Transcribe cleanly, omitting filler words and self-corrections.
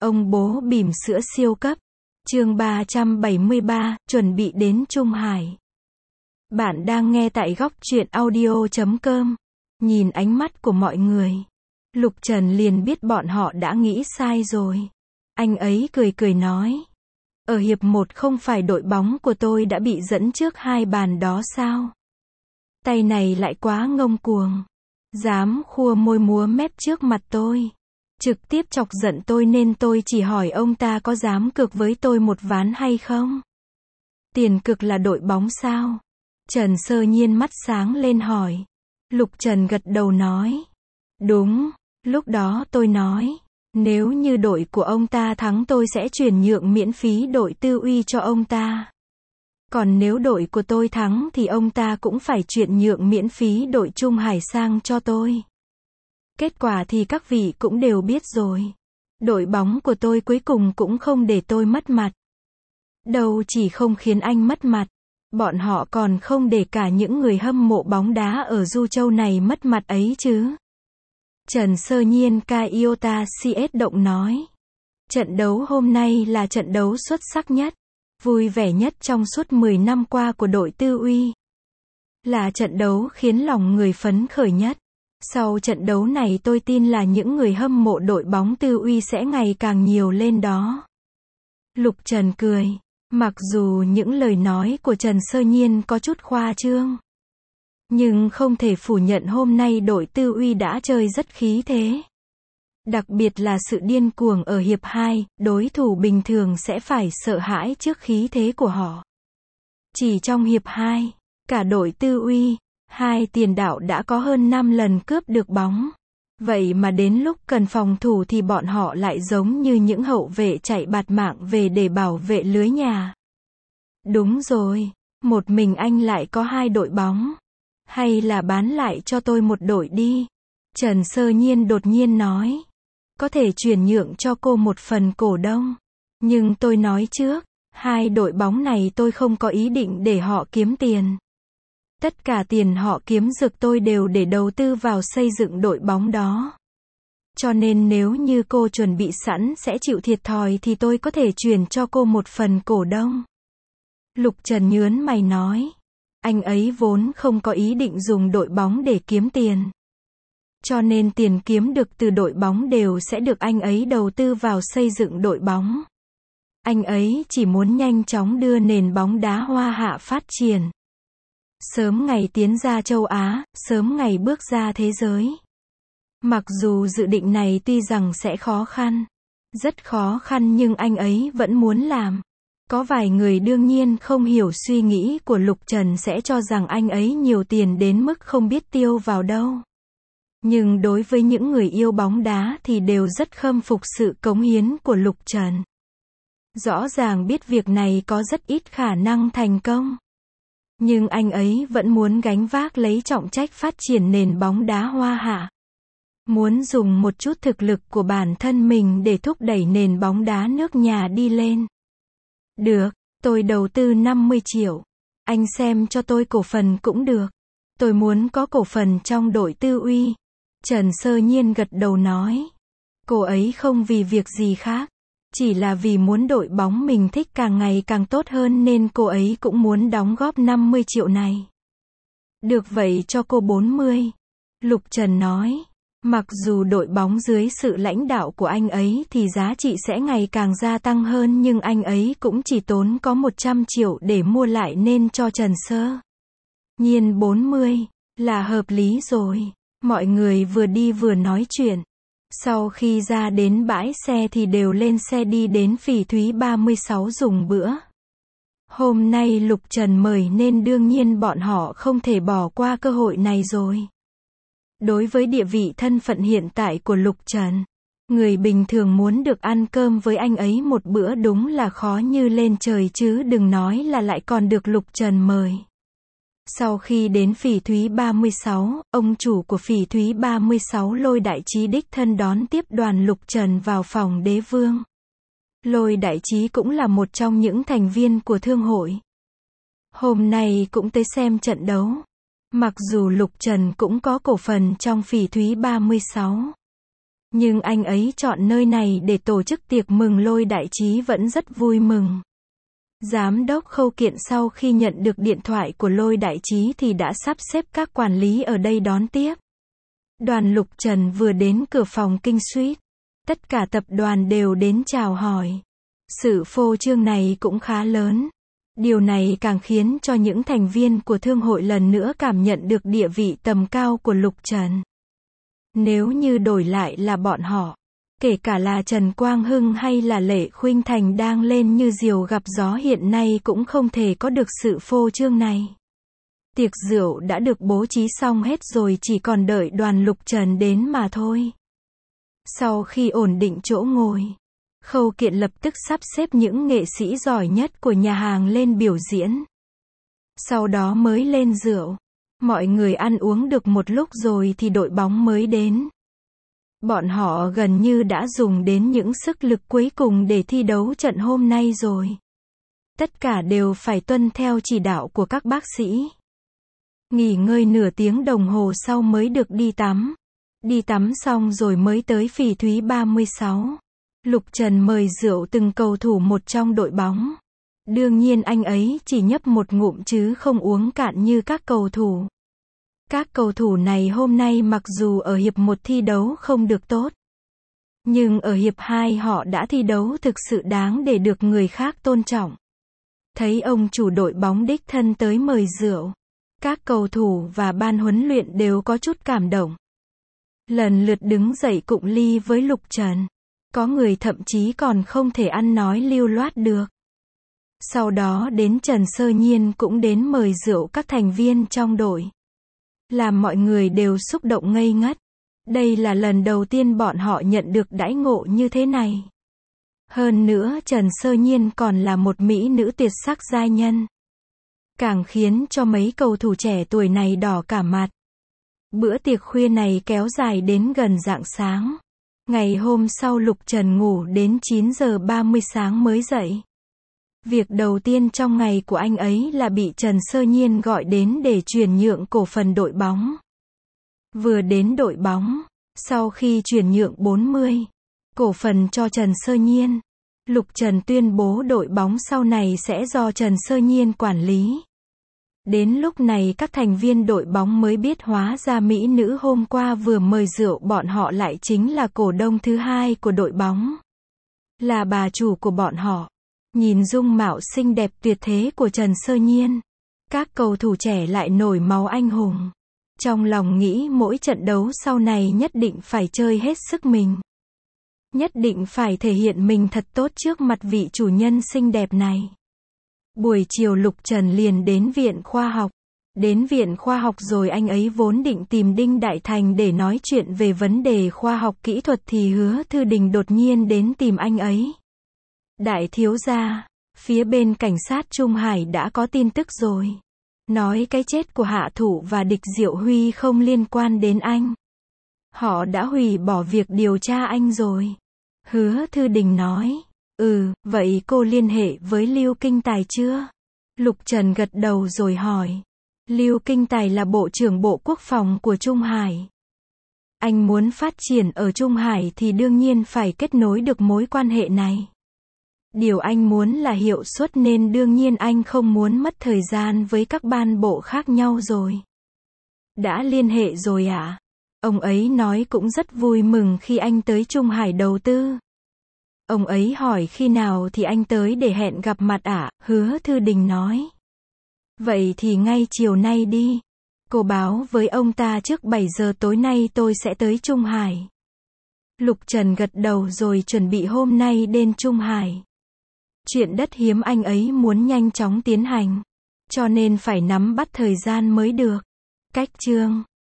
Ông bố bỉm sữa siêu cấp. Chương 373, chuẩn bị đến Trung Hải. Bạn đang nghe tại góc truyện audio.com. Nhìn ánh mắt của mọi người, Lục Trần liền biết bọn họ đã nghĩ sai rồi. Anh ấy cười cười nói. Ở hiệp 1 không phải đội bóng của tôi đã bị dẫn trước 2 bàn đó sao? Tay này lại quá ngông cuồng. Dám khua môi múa mép trước mặt tôi. Trực tiếp chọc giận tôi nên tôi chỉ hỏi ông ta có dám cược với tôi một ván hay không? Tiền cược là đội bóng sao? Trần Sơ Nhiên mắt sáng lên hỏi. Lục Trần gật đầu nói. Đúng, lúc đó tôi nói. Nếu như đội của ông ta thắng tôi sẽ chuyển nhượng miễn phí đội Tư Uy cho ông ta. Còn nếu đội của tôi thắng thì ông ta cũng phải chuyển nhượng miễn phí đội Trung Hải sang cho tôi. Kết quả thì các vị cũng đều biết rồi. Đội bóng của tôi cuối cùng cũng không để tôi mất mặt. Đâu chỉ không khiến anh mất mặt, bọn họ còn không để cả những người hâm mộ bóng đá ở Du Châu này mất mặt ấy chứ. Trần Sơ Nhiên Kaiota CS động nói. Trận đấu hôm nay là trận đấu xuất sắc nhất, vui vẻ nhất trong suốt 10 năm qua của đội Tư Uy. Là trận đấu khiến lòng người phấn khởi nhất. Sau trận đấu này tôi tin là những người hâm mộ đội bóng Tư Uy sẽ ngày càng nhiều lên đó. Lục Trần cười. Mặc dù những lời nói của Trần Sơ Nhiên có chút khoa trương, nhưng không thể phủ nhận hôm nay đội Tư Uy đã chơi rất khí thế. Đặc biệt là sự điên cuồng ở hiệp 2, đối thủ bình thường sẽ phải sợ hãi trước khí thế của họ. Chỉ trong hiệp 2, cả đội Tư Uy, hai tiền đạo đã có hơn 5 lần cướp được bóng. Vậy mà đến lúc cần phòng thủ thì bọn họ lại giống như những hậu vệ chạy bạt mạng về để bảo vệ lưới nhà. Đúng rồi, một mình anh lại có 2 đội bóng. Hay là bán lại cho tôi một đội đi. Trần Sơ Nhiên đột nhiên nói. Có thể chuyển nhượng cho cô một phần cổ đông. Nhưng tôi nói trước, 2 đội bóng này tôi không có ý định để họ kiếm tiền. Tất cả tiền họ kiếm được tôi đều để đầu tư vào xây dựng đội bóng đó. Cho nên nếu như cô chuẩn bị sẵn sẽ chịu thiệt thòi thì tôi có thể chuyển cho cô một phần cổ đông. Lục Trần nhớn mày nói. Anh ấy vốn không có ý định dùng đội bóng để kiếm tiền. Cho nên tiền kiếm được từ đội bóng đều sẽ được anh ấy đầu tư vào xây dựng đội bóng. Anh ấy chỉ muốn nhanh chóng đưa nền bóng đá Hoa Hạ phát triển. Sớm ngày tiến ra châu Á, sớm ngày bước ra thế giới. Mặc dù dự định này tuy rằng sẽ khó khăn, rất khó khăn nhưng anh ấy vẫn muốn làm. Có vài người đương nhiên không hiểu suy nghĩ của Lục Trần sẽ cho rằng anh ấy nhiều tiền đến mức không biết tiêu vào đâu. Nhưng đối với những người yêu bóng đá thì đều rất khâm phục sự cống hiến của Lục Trần. Rõ ràng biết việc này có rất ít khả năng thành công. Nhưng anh ấy vẫn muốn gánh vác lấy trọng trách phát triển nền bóng đá Hoa Hạ. Muốn dùng một chút thực lực của bản thân mình để thúc đẩy nền bóng đá nước nhà đi lên. Được, tôi đầu tư 50 triệu. Anh xem cho tôi cổ phần cũng được. Tôi muốn có cổ phần trong đội Tư Uy. Trần Sơ Nhiên gật đầu nói. Cô ấy không vì việc gì khác. Chỉ là vì muốn đội bóng mình thích càng ngày càng tốt hơn nên cô ấy cũng muốn đóng góp 50 triệu này. Được vậy cho cô 40. Lục Trần nói. Mặc dù đội bóng dưới sự lãnh đạo của anh ấy thì giá trị sẽ ngày càng gia tăng hơn nhưng anh ấy cũng chỉ tốn có 100 triệu để mua lại nên cho Trần Sơ Nhiên 40 là hợp lý rồi. Mọi người vừa đi vừa nói chuyện. Sau khi ra đến bãi xe thì đều lên xe đi đến Phỉ Thúy 36 dùng bữa. Hôm nay Lục Trần mời nên đương nhiên bọn họ không thể bỏ qua cơ hội này rồi. Đối với địa vị thân phận hiện tại của Lục Trần, người bình thường muốn được ăn cơm với anh ấy một bữa đúng là khó như lên trời chứ đừng nói là lại còn được Lục Trần mời. Sau khi đến Phỉ Thúy 36, ông chủ của Phỉ Thúy 36 Lôi Đại Trí đích thân đón tiếp đoàn Lục Trần vào phòng đế vương. Lôi Đại Trí cũng là một trong những thành viên của thương hội. Hôm nay cũng tới xem trận đấu. Mặc dù Lục Trần cũng có cổ phần trong Phỉ Thúy 36. Nhưng anh ấy chọn nơi này để tổ chức tiệc mừng Lôi Đại Trí vẫn rất vui mừng. Giám đốc Khâu Kiện sau khi nhận được điện thoại của Lôi Đại Trí thì đã sắp xếp các quản lý ở đây đón tiếp. Đoàn Lục Trần vừa đến cửa phòng Kinh Suite. Tất cả tập đoàn đều đến chào hỏi. Sự phô trương này cũng khá lớn. Điều này càng khiến cho những thành viên của thương hội lần nữa cảm nhận được địa vị tầm cao của Lục Trần. Nếu như đổi lại là bọn họ, kể cả là Trần Quang Hưng hay là Lệ Khuynh Thành đang lên như diều gặp gió hiện nay cũng không thể có được sự phô trương này. Tiệc rượu đã được bố trí xong hết rồi, chỉ còn đợi đoàn Lục Trần đến mà thôi. Sau khi ổn định chỗ ngồi, Khâu Kiện lập tức sắp xếp những nghệ sĩ giỏi nhất của nhà hàng lên biểu diễn. Sau đó mới lên rượu. Mọi người ăn uống được một lúc rồi thì đội bóng mới đến. Bọn họ gần như đã dùng đến những sức lực cuối cùng để thi đấu trận hôm nay rồi. Tất cả đều phải tuân theo chỉ đạo của các bác sĩ. Nghỉ ngơi nửa tiếng đồng hồ sau mới được đi tắm. Đi tắm xong rồi mới tới Phỉ Thúy 36. Lục Trần mời rượu từng cầu thủ một trong đội bóng. Đương nhiên anh ấy chỉ nhấp một ngụm chứ không uống cạn như các cầu thủ. Các cầu thủ này hôm nay mặc dù ở hiệp 1 thi đấu không được tốt, nhưng ở hiệp 2 họ đã thi đấu thực sự đáng để được người khác tôn trọng. Thấy ông chủ đội bóng đích thân tới mời rượu, các cầu thủ và ban huấn luyện đều có chút cảm động. Lần lượt đứng dậy cụng ly với Lục Trần. Có người thậm chí còn không thể ăn nói lưu loát được. Sau đó đến Trần Sơ Nhiên cũng đến mời rượu các thành viên trong đội. Làm mọi người đều xúc động ngây ngất. Đây là lần đầu tiên bọn họ nhận được đãi ngộ như thế này. Hơn nữa Trần Sơ Nhiên còn là một mỹ nữ tuyệt sắc giai nhân. Càng khiến cho mấy cầu thủ trẻ tuổi này đỏ cả mặt. Bữa tiệc khuya này kéo dài đến gần rạng sáng. Ngày hôm sau Lục Trần ngủ đến 9 giờ 30 sáng mới dậy. Việc đầu tiên trong ngày của anh ấy là bị Trần Sơ Nhiên gọi đến để chuyển nhượng cổ phần đội bóng. Vừa đến đội bóng, sau khi chuyển nhượng 40 cổ phần cho Trần Sơ Nhiên, Lục Trần tuyên bố đội bóng sau này sẽ do Trần Sơ Nhiên quản lý. Đến lúc này các thành viên đội bóng mới biết hóa ra mỹ nữ hôm qua vừa mời rượu bọn họ lại chính là cổ đông thứ hai của đội bóng. Là bà chủ của bọn họ. Nhìn dung mạo xinh đẹp tuyệt thế của Trần Sơ Nhiên, các cầu thủ trẻ lại nổi máu anh hùng. Trong lòng nghĩ mỗi trận đấu sau này nhất định phải chơi hết sức mình. Nhất định phải thể hiện mình thật tốt trước mặt vị chủ nhân xinh đẹp này. Buổi chiều Lục Trần liền đến viện khoa học. Đến viện khoa học rồi anh ấy vốn định tìm Đinh Đại Thành để nói chuyện về vấn đề khoa học kỹ thuật thì Hứa Thư Đình đột nhiên đến tìm anh ấy. Đại thiếu gia, phía bên cảnh sát Trung Hải đã có tin tức rồi. Nói cái chết của Hạ Thủ và Địch Diệu Huy không liên quan đến anh. Họ đã hủy bỏ việc điều tra anh rồi. Hứa Thư Đình nói. Vậy cô liên hệ với Lưu Kinh Tài chưa? Lục Trần gật đầu rồi hỏi. Lưu Kinh Tài là Bộ trưởng Bộ Quốc phòng của Trung Hải. Anh muốn phát triển ở Trung Hải thì đương nhiên phải kết nối được mối quan hệ này. Điều anh muốn là hiệu suất nên đương nhiên anh không muốn mất thời gian với các ban bộ khác nhau rồi. Đã liên hệ rồi ạ? Ông ấy nói cũng rất vui mừng khi anh tới Trung Hải đầu tư. Ông ấy hỏi khi nào thì anh tới để hẹn gặp mặt ạ? Hứa Thư Đình nói. Vậy thì ngay chiều nay đi. Cô báo với ông ta trước 7 giờ tối nay tôi sẽ tới Trung Hải. Lục Trần gật đầu rồi chuẩn bị hôm nay đến Trung Hải. Chuyện đất hiếm anh ấy muốn nhanh chóng tiến hành. Cho nên phải nắm bắt thời gian mới được. Cách chương